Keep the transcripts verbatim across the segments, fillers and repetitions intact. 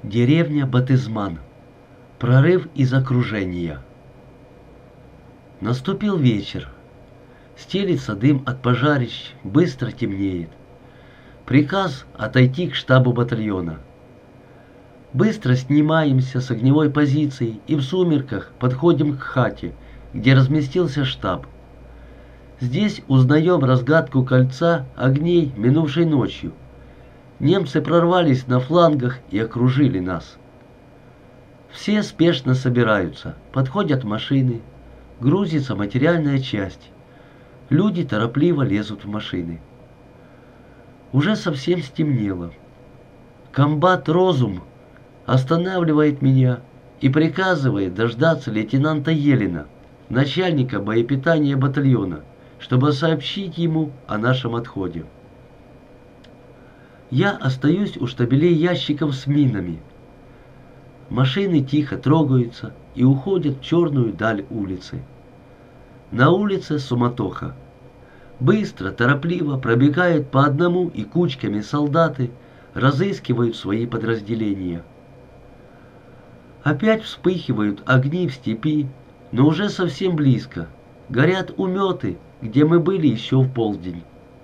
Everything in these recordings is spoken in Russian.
Деревня Батызман. Прорыв из окружения. Наступил вечер. Стелится дым от пожарищ, быстро темнеет. Приказ отойти к штабу батальона. Быстро снимаемся с огневой позиции и в сумерках подходим к хате, где разместился штаб. Здесь узнаем разгадку кольца огней минувшей ночью. Немцы прорвались на флангах и окружили нас. Все спешно собираются, подходят машины, грузится материальная часть. Люди торопливо лезут в машины. Уже совсем стемнело. Комбат Розум останавливает меня и приказывает дождаться лейтенанта Елена, начальника боепитания батальона, чтобы сообщить ему о нашем отходе. Я остаюсь у штабелей ящиков с минами. Машины тихо трогаются и уходят в черную даль улицы. На улице суматоха. Быстро, торопливо пробегают по одному и кучками солдаты, разыскивают свои подразделения. Опять вспыхивают огни в степи, но уже совсем близко. Горят уметы, где мы были еще в полдень.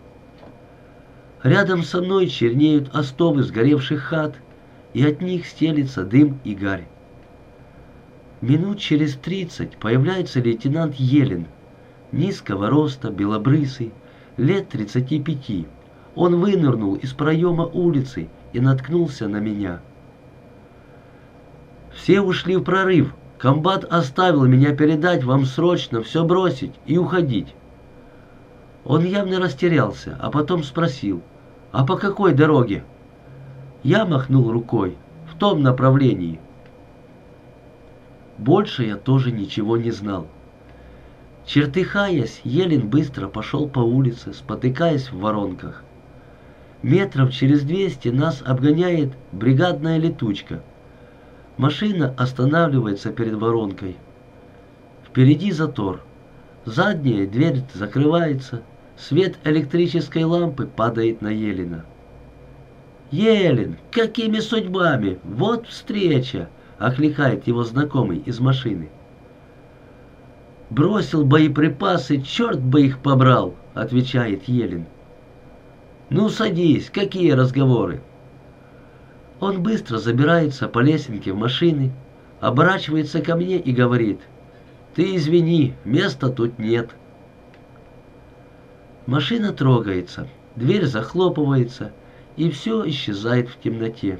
Рядом со мной чернеют остовы сгоревших хат, и от них стелится дым и гарь. Минут через тридцать появляется лейтенант Елен, низкого роста, белобрысый, лет тридцати пяти. Он вынырнул из проема улицы и наткнулся на меня. «Все ушли в прорыв. Комбат оставил меня передать вам срочно все бросить и уходить». Он явно растерялся, а потом спросил: «А по какой дороге?» Я махнул рукой: «В том направлении». Больше я тоже ничего не знал. Чертыхаясь, Елен быстро пошел по улице, спотыкаясь в воронках. Метров через двести нас обгоняет бригадная летучка. Машина останавливается перед воронкой. Впереди затор. Задняя дверь закрывается. Свет электрической лампы падает на Елена. «Елен, какими судьбами? Вот встреча!» — окликает его знакомый из машины. «Бросил боеприпасы, черт бы их побрал!» — отвечает Елен. «Ну, садись, какие разговоры?» Он быстро забирается по лесенке в машины, оборачивается ко мне и говорит: «Ты извини, места тут нет». Машина трогается, дверь захлопывается, и все исчезает в темноте.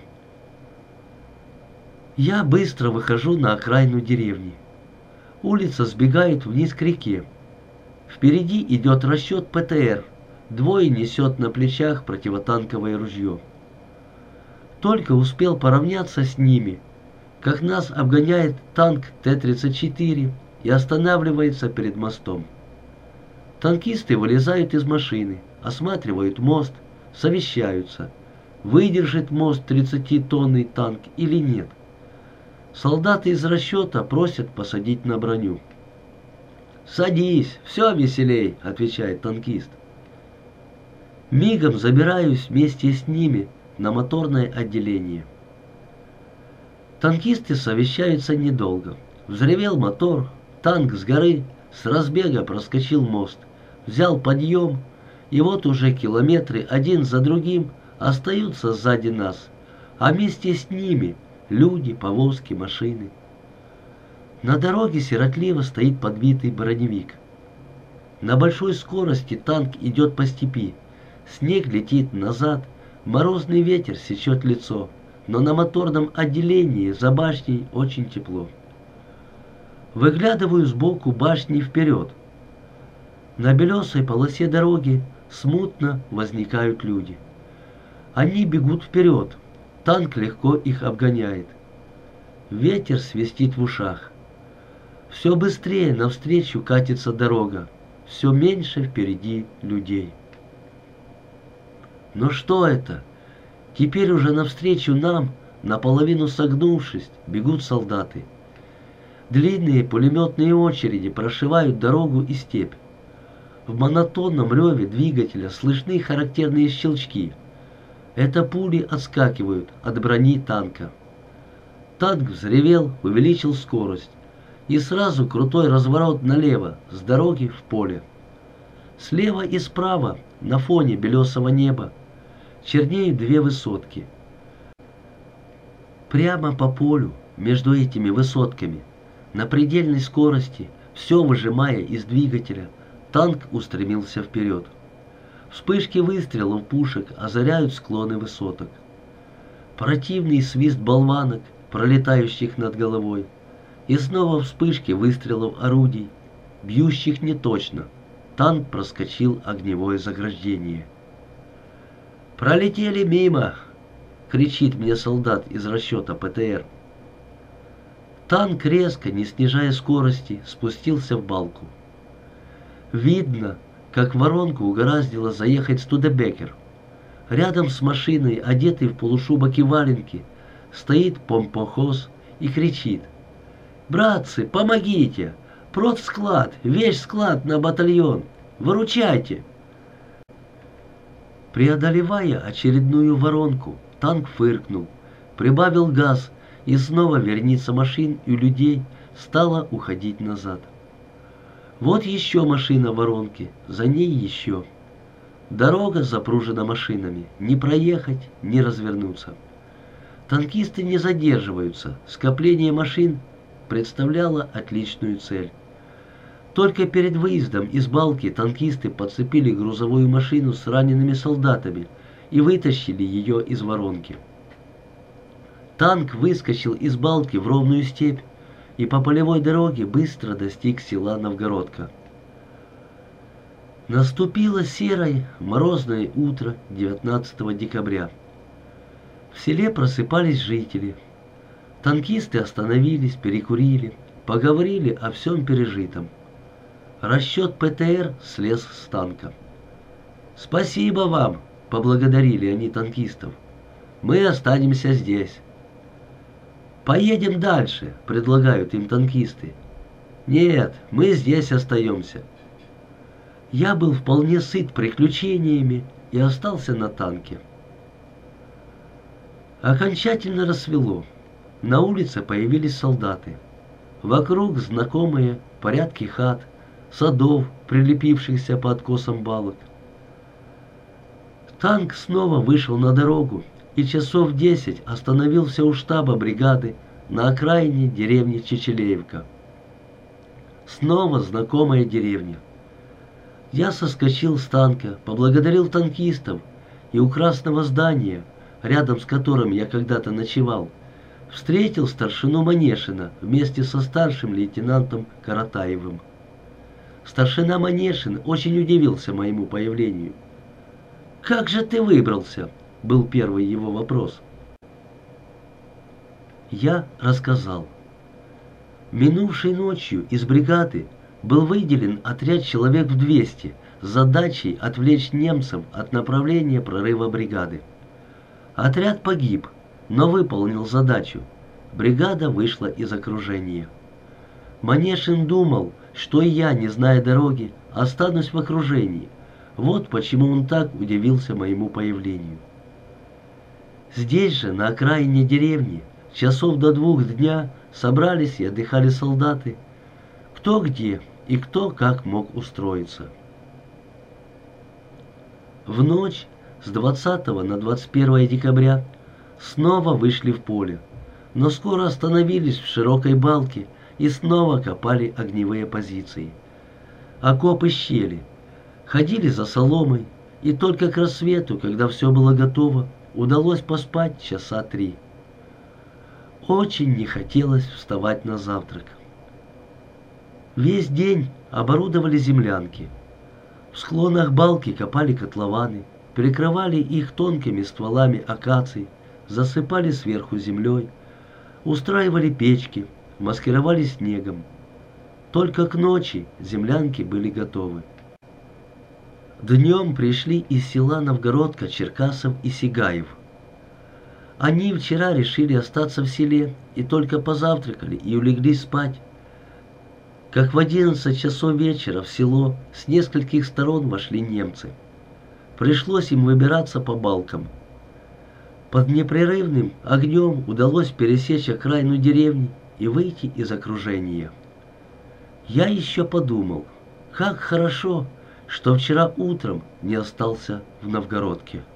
Я быстро выхожу на окраину деревни. Улица сбегает вниз к реке. Впереди идет расчет ПТР, двое несет на плечах противотанковое ружье. Только успел поравняться с ними, как нас обгоняет танк Т тридцать четыре и останавливается перед мостом. Танкисты вылезают из машины, осматривают мост, совещаются, выдержит мост тридцатитонный танк или нет. Солдаты из расчета просят посадить на броню. «Садись, все веселей», — отвечает танкист. Мигом забираюсь вместе с ними на моторное отделение. Танкисты совещаются недолго. Взревел мотор, танк с горы с разбега проскочил мост, взял подъем, и вот уже километры один за другим остаются сзади нас, а вместе с ними люди, повозки, машины. На дороге сиротливо стоит подбитый броневик. На большой скорости танк идет по степи. Снег летит назад, морозный ветер сечет лицо, но на моторном отделении за башней очень тепло. Выглядываю сбоку башни вперед. На белесой полосе дороги смутно возникают люди. Они бегут вперед, танк легко их обгоняет. Ветер свистит в ушах. Все быстрее навстречу катится дорога, все меньше впереди людей. Но что это? Теперь уже навстречу нам, наполовину согнувшись, бегут солдаты. Длинные пулеметные очереди прошивают дорогу и степь. В монотонном реве двигателя слышны характерные щелчки. Это пули отскакивают от брони танка. Танк взревел, увеличил скорость. И сразу крутой разворот налево, с дороги в поле. Слева и справа, на фоне белесого неба, чернеют две высотки. Прямо по полю, между этими высотками, на предельной скорости, все выжимая из двигателя, танк устремился вперед. Вспышки выстрелов пушек озаряют склоны высоток. Противный свист болванок, пролетающих над головой. И снова вспышки выстрелов орудий, бьющих неточно. Танк проскочил огневое заграждение. «Пролетели мимо!» — кричит мне солдат из расчета ПТР. Танк резко, не снижая скорости, спустился в балку. Видно, как в воронку угораздило заехать Студебекер. Рядом с машиной, одетый в полушубок и валенки, стоит помпохоз и кричит: «Братцы, помогите! Продсклад, весь склад на батальон! Выручайте!» Преодолевая очередную воронку, танк фыркнул, прибавил газ, и снова верница машин и людей стала уходить назад. Вот еще машина в воронке, за ней еще. Дорога запружена машинами, не проехать, не развернуться. Танкисты не задерживаются, скопление машин представляло отличную цель. Только перед выездом из балки танкисты подцепили грузовую машину с ранеными солдатами и вытащили ее из воронки. Танк выскочил из балки в ровную степь и по полевой дороге быстро достиг села Новгородка. Наступило серое морозное утро девятнадцатого декабря. В селе просыпались жители. Танкисты остановились, перекурили, поговорили о всем пережитом. Расчет ПТР слез с танка. «Спасибо вам!» — поблагодарили они танкистов. «Мы останемся здесь». «Поедем дальше», — предлагают им танкисты. «Нет, мы здесь остаемся». Я был вполне сыт приключениями и остался на танке. Окончательно рассвело. На улице появились солдаты. Вокруг знакомые порядки хат, садов, прилепившихся по откосам балок. Танк снова вышел на дорогу и часов десять остановился у штаба бригады на окраине деревни Чечелеевка. Снова знакомая деревня. Я соскочил с танка, поблагодарил танкистов, и у красного здания, рядом с которым я когда-то ночевал, встретил старшину Манешина вместе со старшим лейтенантом Каратаевым. Старшина Манешин очень удивился моему появлению. «Как же ты выбрался?» — был первый его вопрос. Я рассказал. Минувшей ночью из бригады был выделен отряд человек в двести с задачей отвлечь немцев от направления прорыва бригады. Отряд погиб, но выполнил задачу. Бригада вышла из окружения. Манешин думал, что и я, не зная дороги, останусь в окружении. Вот почему он так удивился моему появлению. Здесь же, на окраине деревни, часов до двух дня собрались и отдыхали солдаты. Кто где и кто как мог устроиться. В ночь с двадцатого на двадцать первое декабря снова вышли в поле, но скоро остановились в широкой балке и снова копали огневые позиции. Окопы щели, ходили за соломой, и только к рассвету, когда все было готово, удалось поспать часа три. Очень не хотелось вставать на завтрак. Весь день оборудовали землянки. В склонах балки копали котлованы, перекрывали их тонкими стволами акаций, засыпали сверху землей, устраивали печки, маскировали снегом. Только к ночи землянки были готовы. Днем пришли из села Новгородка Черкасов и Сигаев. Они вчера решили остаться в селе и только позавтракали и улеглись спать. Как в одиннадцать часов вечера в село с нескольких сторон вошли немцы. Пришлось им выбираться по балкам. Под непрерывным огнем удалось пересечь окраину деревни и выйти из окружения. Я еще подумал, как хорошо, что вчера утром не остался в Новгородке.